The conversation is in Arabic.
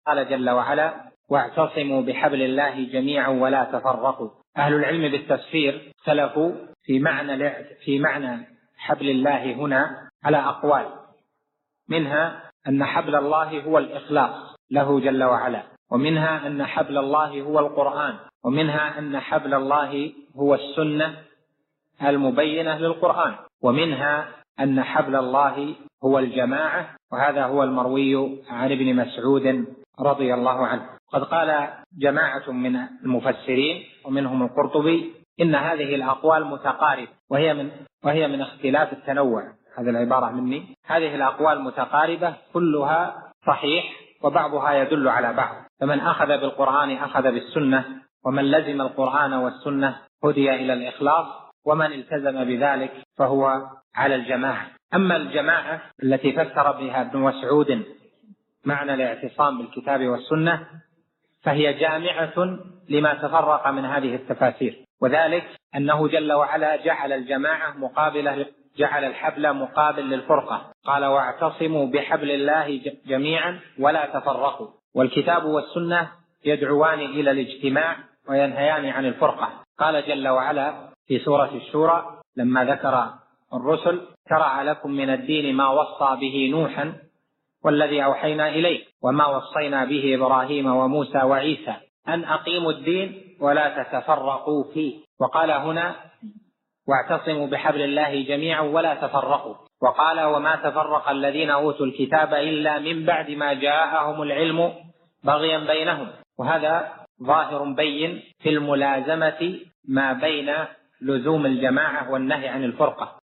قال جل وعلا: واعتصموا بحبل الله جميعا ولا تفرقوا. أهل العلم بالتفسير اختلفوا في معنى حبل الله هنا على أقوال، منها أن حبل الله هو الإخلاص له جل وعلا، ومنها أن حبل الله هو القرآن، ومنها أن حبل الله هو السنة المبينة للقرآن، ومنها أن حبل الله هو الجماعة، وهذا هو المروي عن ابن مسعود رضي الله عنه. قد قال جماعة من المفسرين ومنهم القرطبي إن هذه الأقوال متقاربة، وهي من اختلاف التنوع. هذه العبارة مني، هذه الأقوال متقاربة كلها صحيح، وبعضها يدل على بعض، فمن أخذ بالقرآن أخذ بالسنة، ومن لزم القرآن والسنة هدي إلى الإخلاص، ومن التزم بذلك فهو على الجماعة. أما الجماعة التي فسر بها ابن مسعود معنى الاعتصام بالكتاب والسنة فهي جامعة لما تفرق من هذه التفاسير، وذلك أنه جل وعلا جعل الحبل مقابل للفرقة، قال: واعتصموا بحبل الله جميعا ولا تفرقوا. والكتاب والسنة يدعوان إلى الاجتماع وينهيان عن الفرقة. قال جل وعلا في سورة الشورى لما ذكر الرسل: شرع لكم من الدين ما وصى به نوحا والذي أوحينا إليك وما وصينا به إبراهيم وموسى وعيسى أن أقيموا الدين ولا تتفرقوا فيه. وقال هنا: واعتصموا بحبل الله جميعا ولا تفرقوا. وقال: وما تفرق الذين أوتوا الكتاب إلا من بعد ما جاءهم العلم بغيا بينهم. وهذا ظاهر بين في الملازمة ما بين لزوم الجماعة والنهي عن الفرقة.